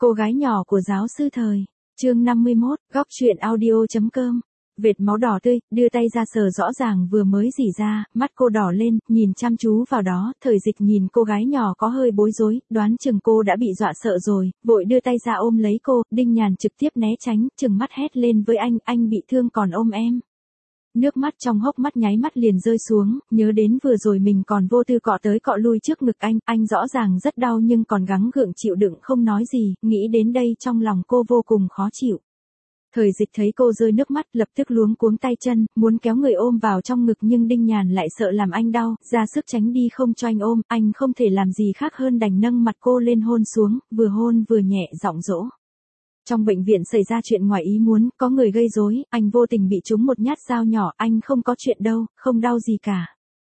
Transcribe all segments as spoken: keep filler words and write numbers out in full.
Cô gái nhỏ của giáo sư thời. Chương năm mươi mốt, góc truyện audio.com. Vệt máu đỏ tươi, đưa tay ra sờ rõ ràng vừa mới rỉ ra, mắt cô đỏ lên, nhìn chăm chú vào đó, Thời Dịch nhìn cô gái nhỏ có hơi bối rối, đoán chừng cô đã bị dọa sợ rồi, vội đưa tay ra ôm lấy cô, Đinh Nhàn trực tiếp né tránh, chừng mắt hét lên với anh, anh bị thương còn ôm em. Nước mắt trong hốc mắt nháy mắt liền rơi xuống, nhớ đến vừa rồi mình còn vô tư cọ tới cọ lui trước ngực anh, anh rõ ràng rất đau nhưng còn gắng gượng chịu đựng không nói gì, nghĩ đến đây trong lòng cô vô cùng khó chịu. Thời Dịch thấy cô rơi nước mắt lập tức luống cuống tay chân, muốn kéo người ôm vào trong ngực nhưng Đinh Nhàn lại sợ làm anh đau, ra sức tránh đi không cho anh ôm, anh không thể làm gì khác hơn đành nâng mặt cô lên hôn xuống, vừa hôn vừa nhẹ giọng dỗ. Trong bệnh viện xảy ra chuyện ngoài ý muốn, có người gây rối, anh vô tình bị trúng một nhát dao nhỏ, anh không có chuyện đâu, không đau gì cả.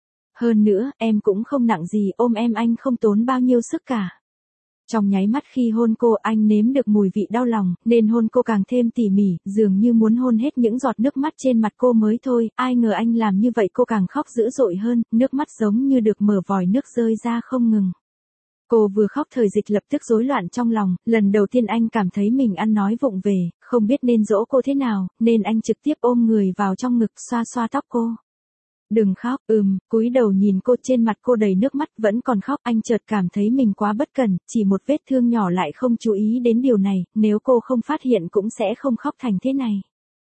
Hơn nữa, em cũng không nặng gì, ôm em anh không tốn bao nhiêu sức cả. Trong nháy mắt khi hôn cô anh nếm được mùi vị đau lòng, nên hôn cô càng thêm tỉ mỉ, dường như muốn hôn hết những giọt nước mắt trên mặt cô mới thôi, ai ngờ anh làm như vậy cô càng khóc dữ dội hơn, nước mắt giống như được mở vòi nước rơi ra không ngừng. Cô vừa khóc Thời Dịch lập tức rối loạn trong lòng, lần đầu tiên anh cảm thấy mình ăn nói vụng về, không biết nên dỗ cô thế nào, nên anh trực tiếp ôm người vào trong ngực xoa xoa tóc cô. Đừng khóc, ừm, cúi đầu nhìn cô trên mặt cô đầy nước mắt vẫn còn khóc, anh chợt cảm thấy mình quá bất cẩn, chỉ một vết thương nhỏ lại không chú ý đến điều này, nếu cô không phát hiện cũng sẽ không khóc thành thế này.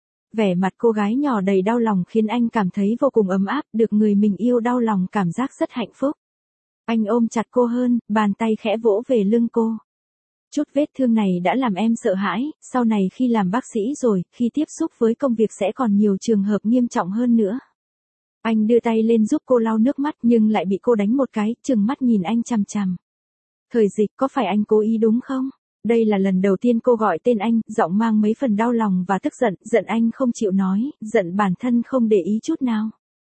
Vẻ mặt cô gái nhỏ đầy đau lòng khiến anh cảm thấy vô cùng ấm áp, được người mình yêu đau lòng cảm giác rất hạnh phúc. Anh ôm chặt cô hơn, bàn tay khẽ vỗ về lưng cô. Chút vết thương này đã làm em sợ hãi, sau này khi làm bác sĩ rồi, khi tiếp xúc với công việc sẽ còn nhiều trường hợp nghiêm trọng hơn nữa. Anh đưa tay lên giúp cô lau nước mắt nhưng lại bị cô đánh một cái, trừng mắt nhìn anh chằm chằm. Thời Dịch, có phải anh cố ý đúng không? Đây là lần đầu tiên cô gọi tên anh, giọng mang mấy phần đau lòng và tức giận, giận anh không chịu nói, giận bản thân không để ý chút nào.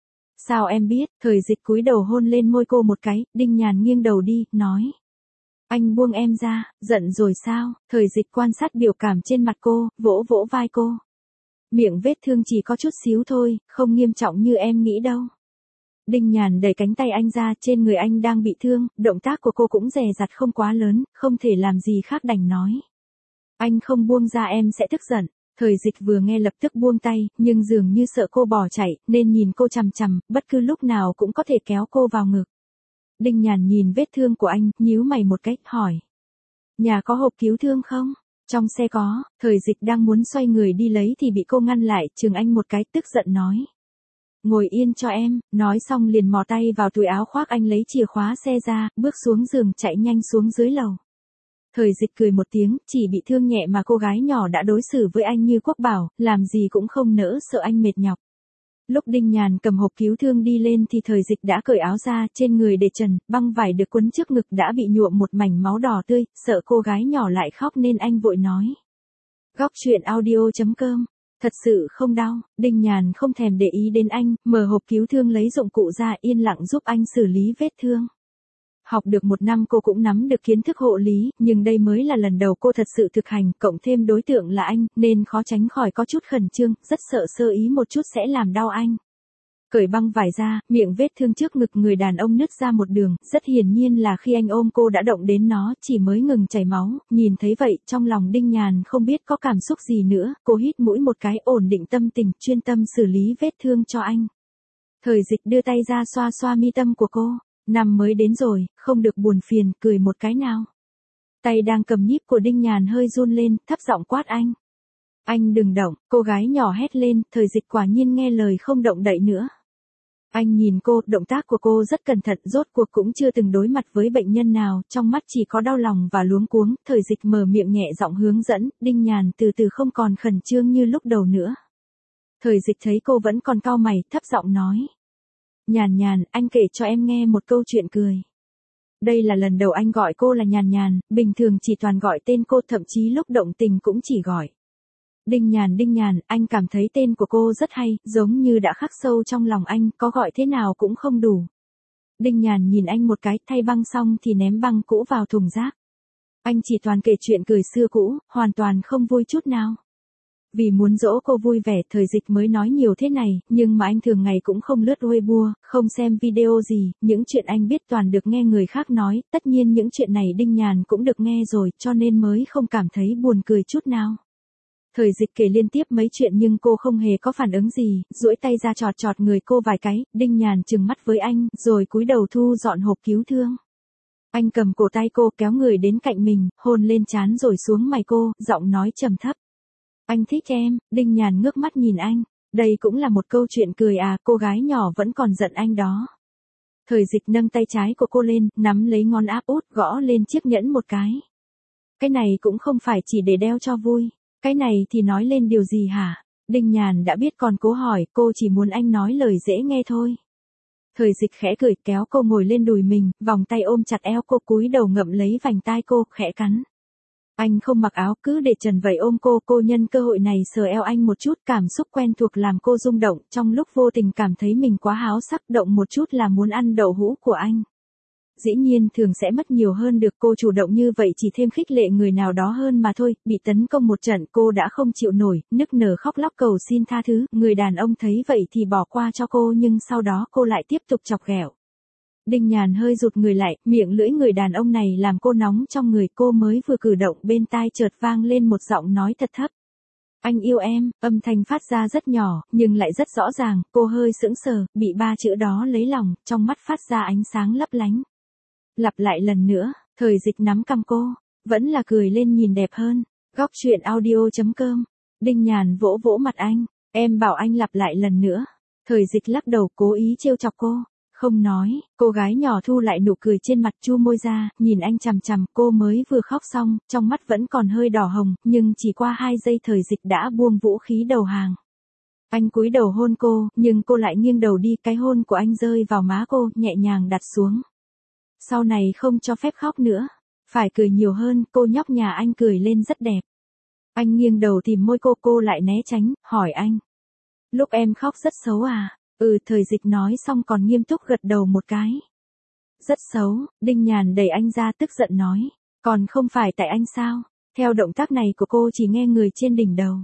Sao em biết? Thời Dịch cúi đầu hôn lên môi cô một cái, Đinh Nhàn nghiêng đầu đi, nói. Anh buông em ra, giận rồi sao? Thời Dịch quan sát biểu cảm trên mặt cô, vỗ vỗ vai cô. Miệng vết thương chỉ có chút xíu thôi, không nghiêm trọng như em nghĩ đâu. Đinh Nhàn đẩy cánh tay anh ra, trên người anh đang bị thương, động tác của cô cũng dè dặt không quá lớn, không thể làm gì khác đành nói. Anh không buông ra em sẽ tức giận. Thời Dịch vừa nghe lập tức buông tay, nhưng dường như sợ cô bỏ chạy, nên nhìn cô chằm chằm, bất cứ lúc nào cũng có thể kéo cô vào ngực. Đinh Nhàn nhìn vết thương của anh, nhíu mày một cách, hỏi. Nhà có hộp cứu thương không? Trong xe có. Thời Dịch đang muốn xoay người đi lấy thì bị cô ngăn lại, chừng anh một cái, tức giận nói. Ngồi yên cho em, nói xong liền mò tay vào túi áo khoác anh lấy chìa khóa xe ra, bước xuống giường chạy nhanh xuống dưới lầu. Thời Dịch cười một tiếng, chỉ bị thương nhẹ mà cô gái nhỏ đã đối xử với anh như quốc bảo, làm gì cũng không nỡ sợ anh mệt nhọc. Lúc Đinh Nhàn cầm hộp cứu thương đi lên thì Thời Dịch đã cởi áo ra, trên người để trần, băng vải được quấn trước ngực đã bị nhuộm một mảnh máu đỏ tươi, sợ cô gái nhỏ lại khóc nên anh vội nói. Góc truyện audio.com. Thật sự không đau, Đinh Nhàn không thèm để ý đến anh, mở hộp cứu thương lấy dụng cụ ra yên lặng giúp anh xử lý vết thương. Học được một năm cô cũng nắm được kiến thức hộ lý, nhưng đây mới là lần đầu cô thật sự thực hành, cộng thêm đối tượng là anh, nên khó tránh khỏi có chút khẩn trương, rất sợ sơ ý một chút sẽ làm đau anh. Cởi băng vải ra, miệng vết thương trước ngực người đàn ông nứt ra một đường, rất hiển nhiên là khi anh ôm cô đã động đến nó, chỉ mới ngừng chảy máu, nhìn thấy vậy, trong lòng Đinh Nhàn không biết có cảm xúc gì nữa, cô hít mũi một cái ổn định tâm tình, chuyên tâm xử lý vết thương cho anh. Thời Dịch đưa tay ra xoa xoa mi tâm của cô. Năm mới đến rồi, không được buồn phiền, cười một cái nào. Tay đang cầm nhíp của Đinh Nhàn hơi run lên, thấp giọng quát anh. Anh đừng động, cô gái nhỏ hét lên, Thời Dịch quả nhiên nghe lời không động đậy nữa. Anh nhìn cô, động tác của cô rất cẩn thận, rốt cuộc cũng chưa từng đối mặt với bệnh nhân nào, trong mắt chỉ có đau lòng và luống cuống, Thời Dịch mở miệng nhẹ giọng hướng dẫn, Đinh Nhàn từ từ không còn khẩn trương như lúc đầu nữa. Thời Dịch thấy cô vẫn còn cau mày, thấp giọng nói. Nhàn Nhàn, anh kể cho em nghe một câu chuyện cười. Đây là lần đầu anh gọi cô là Nhàn Nhàn, bình thường chỉ toàn gọi tên cô, thậm chí lúc động tình cũng chỉ gọi. Đinh Nhàn Đinh Nhàn, anh cảm thấy tên của cô rất hay, giống như đã khắc sâu trong lòng anh, có gọi thế nào cũng không đủ. Đinh Nhàn nhìn anh một cái, thay băng xong thì ném băng cũ vào thùng rác. Anh chỉ toàn kể chuyện cười xưa cũ, hoàn toàn không vui chút nào. Vì muốn dỗ cô vui vẻ, Thời Dịch mới nói nhiều thế này, nhưng mà anh thường ngày cũng không lướt Weibo, không xem video gì, những chuyện anh biết toàn được nghe người khác nói, tất nhiên những chuyện này Đinh Nhàn cũng được nghe rồi, cho nên mới không cảm thấy buồn cười chút nào. Thời Dịch kể liên tiếp mấy chuyện nhưng cô không hề có phản ứng gì, duỗi tay ra chọt chọt người cô vài cái, Đinh Nhàn trừng mắt với anh, rồi cúi đầu thu dọn hộp cứu thương. Anh cầm cổ tay cô kéo người đến cạnh mình, hôn lên trán rồi xuống mày cô, giọng nói trầm thấp. Anh thích em. Đinh Nhàn ngước mắt nhìn anh. Đây cũng là một câu chuyện cười à, cô gái nhỏ vẫn còn giận anh đó. Thời Dịch nâng tay trái của cô lên, nắm lấy ngón áp út, gõ lên chiếc nhẫn một cái. Cái này cũng không phải chỉ để đeo cho vui. Cái này thì nói lên điều gì hả? Đinh Nhàn đã biết còn cố hỏi, cô chỉ muốn anh nói lời dễ nghe thôi. Thời Dịch khẽ cười, kéo cô ngồi lên đùi mình, vòng tay ôm chặt eo cô, cúi đầu ngậm lấy vành tai cô, khẽ cắn. Anh không mặc áo, cứ để trần vậy ôm cô, cô nhân cơ hội này sờ eo anh một chút, cảm xúc quen thuộc làm cô rung động, trong lúc vô tình cảm thấy mình quá háo sắc, động một chút là muốn ăn đậu hũ của anh. Dĩ nhiên thường sẽ mất nhiều hơn được, cô chủ động như vậy chỉ thêm khích lệ người nào đó hơn mà thôi, bị tấn công một trận cô đã không chịu nổi, nức nở khóc lóc cầu xin tha thứ, người đàn ông thấy vậy thì bỏ qua cho cô nhưng sau đó cô lại tiếp tục chọc ghẹo. Đinh Nhàn hơi rụt người lại, miệng lưỡi người đàn ông này làm cô nóng trong người, cô mới vừa cử động bên tai chợt vang lên một giọng nói thật thấp. Anh yêu em, âm thanh phát ra rất nhỏ, nhưng lại rất rõ ràng, cô hơi sững sờ, bị ba chữ đó lấy lòng, trong mắt phát ra ánh sáng lấp lánh. Lặp lại lần nữa, Thời Dịch nắm cằm cô, vẫn là cười lên nhìn đẹp hơn. Góc truyện audio chấm com. Đinh Nhàn vỗ vỗ mặt anh, em bảo anh lặp lại lần nữa. Thời Dịch lắc đầu cố ý trêu chọc cô. Không nói, cô gái nhỏ thu lại nụ cười trên mặt, chu môi ra, nhìn anh chằm chằm, cô mới vừa khóc xong, trong mắt vẫn còn hơi đỏ hồng, nhưng chỉ qua hai giây Thời Dịch đã buông vũ khí đầu hàng. Anh cúi đầu hôn cô, nhưng cô lại nghiêng đầu đi, cái hôn của anh rơi vào má cô, nhẹ nhàng đặt xuống. Sau này không cho phép khóc nữa, phải cười nhiều hơn, cô nhóc nhà anh cười lên rất đẹp. Anh nghiêng đầu tìm môi cô, cô lại né tránh, hỏi anh. Lúc em khóc rất xấu à? Ừ, Thời Dịch nói xong còn nghiêm túc gật đầu một cái. Rất xấu. Đinh Nhàn đẩy anh ra tức giận nói. Còn không phải tại anh sao? Theo động tác này của cô chỉ nghe người trên đỉnh đầu.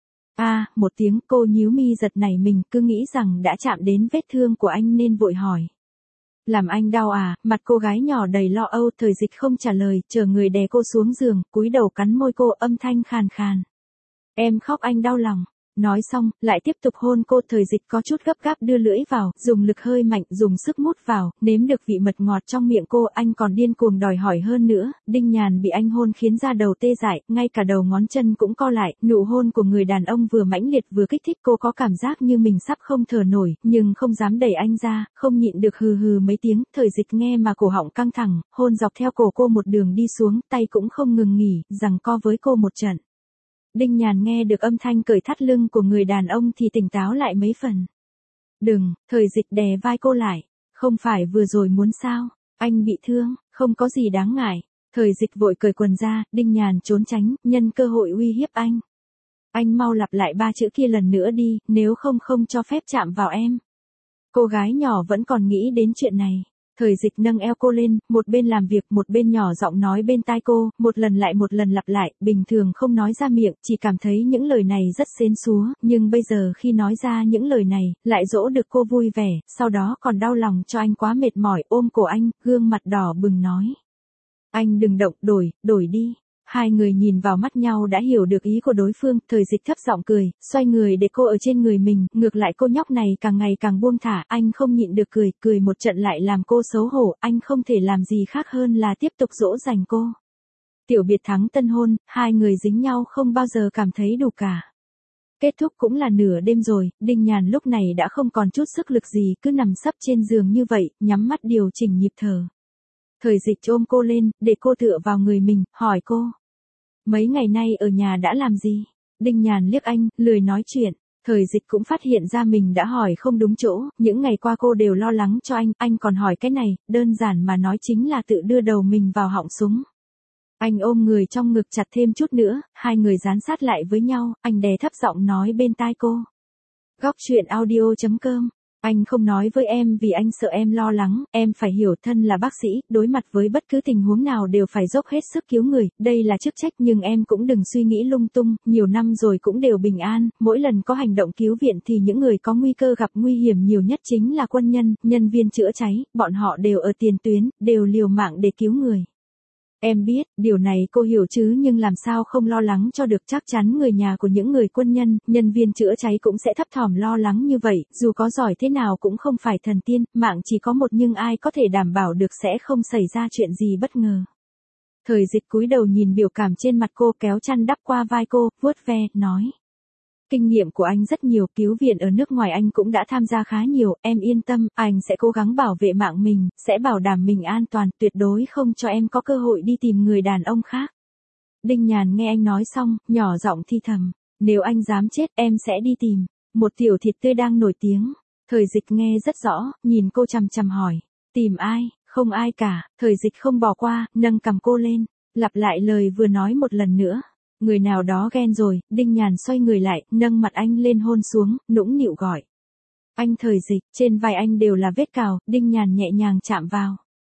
À, một tiếng, cô nhíu mi giật nảy mình, cứ nghĩ rằng đã chạm đến vết thương của anh nên vội hỏi. Làm anh đau à? Mặt cô gái nhỏ đầy lo âu. Thời Dịch không trả lời, chờ người đè cô xuống giường, cúi đầu cắn môi cô, âm thanh khàn khàn. Em khóc anh đau lòng. Nói xong, lại tiếp tục hôn cô. Thời Dịch có chút gấp gáp đưa lưỡi vào, dùng lực hơi mạnh, dùng sức mút vào, nếm được vị mật ngọt trong miệng cô, anh còn điên cuồng đòi hỏi hơn nữa. Đinh Nhàn bị anh hôn khiến da đầu tê dại, ngay cả đầu ngón chân cũng co lại, nụ hôn của người đàn ông vừa mãnh liệt vừa kích thích cô có cảm giác như mình sắp không thở nổi, nhưng không dám đẩy anh ra, không nhịn được hừ hừ mấy tiếng. Thời Dịch nghe mà cổ họng căng thẳng, hôn dọc theo cổ cô một đường đi xuống, tay cũng không ngừng nghỉ, giằng co với cô một trận. Đinh Nhàn nghe được âm thanh cởi thắt lưng của người đàn ông thì tỉnh táo lại mấy phần. Đừng, Thời Dịch đè vai cô lại. Không phải vừa rồi muốn sao? Anh bị thương, không có gì đáng ngại. Thời Dịch vội cởi quần ra, Đinh Nhàn trốn tránh, nhân cơ hội uy hiếp anh. Anh mau lặp lại ba chữ kia lần nữa đi, nếu không không cho phép chạm vào em. Cô gái nhỏ vẫn còn nghĩ đến chuyện này. Thời Dịch nâng eo cô lên, một bên làm việc, một bên nhỏ giọng nói bên tai cô, một lần lại một lần lặp lại, bình thường không nói ra miệng, chỉ cảm thấy những lời này rất xến xúa, nhưng bây giờ khi nói ra những lời này, lại dỗ được cô vui vẻ, sau đó còn đau lòng cho anh quá mệt mỏi, ôm cổ anh, gương mặt đỏ bừng nói. Anh đừng động, đổi, đổi đi. Hai người nhìn vào mắt nhau đã hiểu được ý của đối phương, Thời Dịch thấp giọng cười, xoay người để cô ở trên người mình, ngược lại cô nhóc này càng ngày càng buông thả, anh không nhịn được cười, cười một trận lại làm cô xấu hổ, anh không thể làm gì khác hơn là tiếp tục dỗ dành cô. Tiểu biệt thắng tân hôn, hai người dính nhau không bao giờ cảm thấy đủ cả. Kết thúc cũng là nửa đêm rồi, Đinh Nhàn lúc này đã không còn chút sức lực gì, cứ nằm sấp trên giường như vậy, nhắm mắt điều chỉnh nhịp thở. Thời Dịch ôm cô lên, để cô tựa vào người mình, hỏi cô. Mấy ngày nay ở nhà đã làm gì? Đinh Nhàn liếc anh, lười nói chuyện. Thời Dịch cũng phát hiện ra mình đã hỏi không đúng chỗ, những ngày qua cô đều lo lắng cho anh, anh còn hỏi cái này, đơn giản mà nói chính là tự đưa đầu mình vào họng súng. Anh ôm người trong ngực chặt thêm chút nữa, hai người dán sát lại với nhau, anh đè thấp giọng nói bên tai cô. Góc truyện audio chấm com Anh không nói với em vì anh sợ em lo lắng, em phải hiểu thân là bác sĩ, đối mặt với bất cứ tình huống nào đều phải dốc hết sức cứu người, đây là chức trách nhưng em cũng đừng suy nghĩ lung tung, nhiều năm rồi cũng đều bình an, mỗi lần có hành động cứu viện thì những người có nguy cơ gặp nguy hiểm nhiều nhất chính là quân nhân, nhân viên chữa cháy, bọn họ đều ở tiền tuyến, đều liều mạng để cứu người. Em biết, điều này cô hiểu chứ nhưng làm sao không lo lắng cho được chắc chắn người nhà của những người quân nhân, nhân viên chữa cháy cũng sẽ thấp thỏm lo lắng như vậy, dù có giỏi thế nào cũng không phải thần tiên, mạng chỉ có một nhưng ai có thể đảm bảo được sẽ không xảy ra chuyện gì bất ngờ. Thời Dịch cúi đầu nhìn biểu cảm trên mặt cô kéo chăn đắp qua vai cô, vuốt ve, nói. Kinh nghiệm của anh rất nhiều, cứu viện ở nước ngoài anh cũng đã tham gia khá nhiều, em yên tâm, anh sẽ cố gắng bảo vệ mạng mình, sẽ bảo đảm mình an toàn, tuyệt đối không cho em có cơ hội đi tìm người đàn ông khác. Đinh Nhàn nghe anh nói xong, nhỏ giọng thi thầm, nếu anh dám chết em sẽ đi tìm, một tiểu thịt tươi đang nổi tiếng. Thời Dịch nghe rất rõ, nhìn cô chằm chằm hỏi, tìm ai, không ai cả, Thời Dịch không bỏ qua, nâng cằm cô lên, lặp lại lời vừa nói một lần nữa. Người nào đó ghen rồi, Đinh Nhàn xoay người lại, nâng mặt anh lên hôn xuống, nũng nịu gọi. Anh Thời Dịch, trên vai anh đều là vết cào, Đinh Nhàn nhẹ nhàng chạm vào.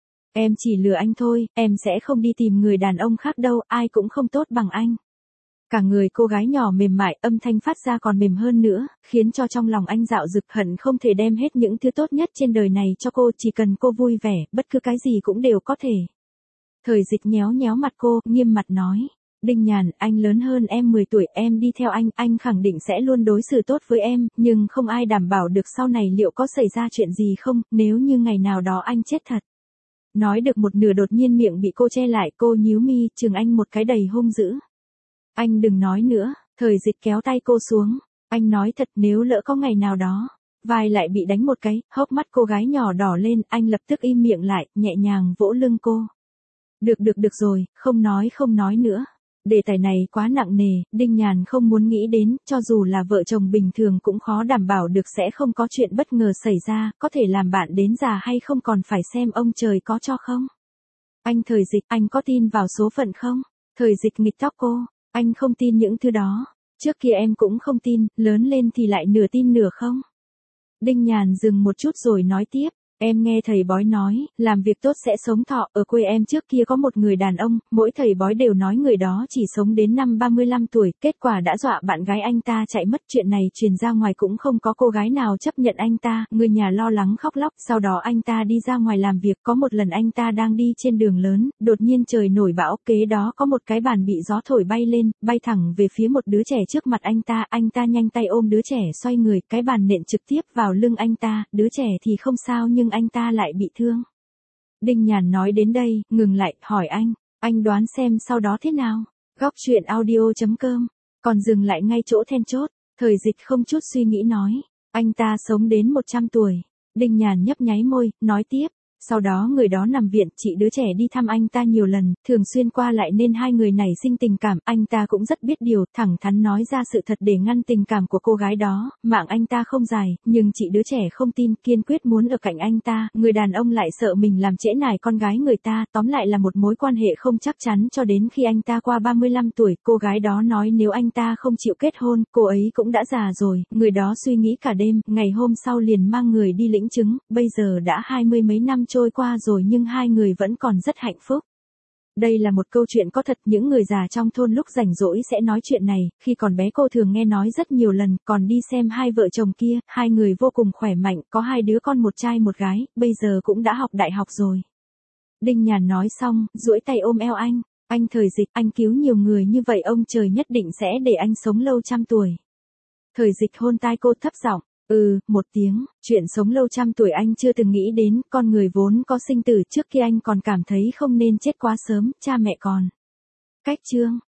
Em chỉ lừa anh thôi, em sẽ không đi tìm người đàn ông khác đâu, ai cũng không tốt bằng anh. Cả người cô gái nhỏ mềm mại, âm thanh phát ra còn mềm hơn nữa, khiến cho trong lòng anh dạo dực hận không thể đem hết những thứ tốt nhất trên đời này cho cô, chỉ cần cô vui vẻ, bất cứ cái gì cũng đều có thể. Thời Dịch nhéo nhéo mặt cô, nghiêm mặt nói. Đinh Nhàn, anh lớn hơn em mười tuổi, em đi theo anh, anh khẳng định sẽ luôn đối xử tốt với em, nhưng không ai đảm bảo được sau này liệu có xảy ra chuyện gì không, nếu như ngày nào đó anh chết thật. Nói được một nửa đột nhiên miệng bị cô che lại, cô nhíu mi, chừng anh một cái đầy hung dữ. Anh đừng nói nữa, Thời Dịch kéo tay cô xuống, anh nói thật nếu lỡ có ngày nào đó, vai lại bị đánh một cái, hốc mắt cô gái nhỏ đỏ lên, anh lập tức im miệng lại, nhẹ nhàng vỗ lưng cô. Được được được rồi, không nói không nói nữa. Đề tài này quá nặng nề, Đinh Nhàn không muốn nghĩ đến, cho dù là vợ chồng bình thường cũng khó đảm bảo được sẽ không có chuyện bất ngờ xảy ra, có thể làm bạn đến già hay không còn phải xem ông trời có cho không. Anh Thời Dịch, anh có tin vào số phận không? Thời Dịch nghịch tóc cô, anh không tin những thứ đó, trước kia em cũng không tin, lớn lên thì lại nửa tin nửa không. Đinh Nhàn dừng một chút rồi nói tiếp. Em nghe thầy bói nói, làm việc tốt sẽ sống thọ, ở quê em trước kia có một người đàn ông, mỗi thầy bói đều nói người đó chỉ sống đến năm ba mươi lăm tuổi, kết quả đã dọa bạn gái anh ta chạy mất, chuyện này truyền ra ngoài cũng không có cô gái nào chấp nhận anh ta, người nhà lo lắng khóc lóc, sau đó anh ta đi ra ngoài làm việc, có một lần anh ta đang đi trên đường lớn, đột nhiên trời nổi bão, kế đó có một cái bàn bị gió thổi bay lên, bay thẳng về phía một đứa trẻ trước mặt anh ta, anh ta nhanh tay ôm đứa trẻ xoay người, cái bàn nện trực tiếp vào lưng anh ta, đứa trẻ thì không sao nhưng anh ta lại bị thương. Đinh Nhàn nói đến đây, ngừng lại, hỏi anh, anh đoán xem sau đó thế nào? Góc truyện audio chấm com, còn dừng lại ngay chỗ then chốt, Thời Dịch không chút suy nghĩ nói, anh ta sống đến một trăm tuổi. Đinh Nhàn nhấp nháy môi, nói tiếp. Sau đó người đó nằm viện, chị đứa trẻ đi thăm anh ta nhiều lần, thường xuyên qua lại nên hai người nảy sinh tình cảm, anh ta cũng rất biết điều, thẳng thắn nói ra sự thật để ngăn tình cảm của cô gái đó, mạng anh ta không dài, nhưng chị đứa trẻ không tin, kiên quyết muốn ở cạnh anh ta, người đàn ông lại sợ mình làm trễ nải con gái người ta, tóm lại là một mối quan hệ không chắc chắn cho đến khi anh ta qua ba mươi lăm tuổi, cô gái đó nói nếu anh ta không chịu kết hôn, cô ấy cũng đã già rồi, người đó suy nghĩ cả đêm, ngày hôm sau liền mang người đi lĩnh chứng, bây giờ đã hai mươi mấy năm trôi qua rồi nhưng hai người vẫn còn rất hạnh phúc. Đây là một câu chuyện có thật, những người già trong thôn lúc rảnh rỗi sẽ nói chuyện này, khi còn bé cô thường nghe nói rất nhiều lần, còn đi xem hai vợ chồng kia, hai người vô cùng khỏe mạnh, có hai đứa con một trai một gái, bây giờ cũng đã học đại học rồi. Đinh Nhàn nói xong, duỗi tay ôm eo anh, anh Thời Dịch, anh cứu nhiều người như vậy ông trời nhất định sẽ để anh sống lâu trăm tuổi. Thời Dịch hôn tai cô thấp giọng. Ừ, một tiếng, chuyện sống lâu trăm tuổi anh chưa từng nghĩ đến, con người vốn có sinh tử, trước kia anh còn cảm thấy không nên chết quá sớm, cha mẹ còn. Cách chương.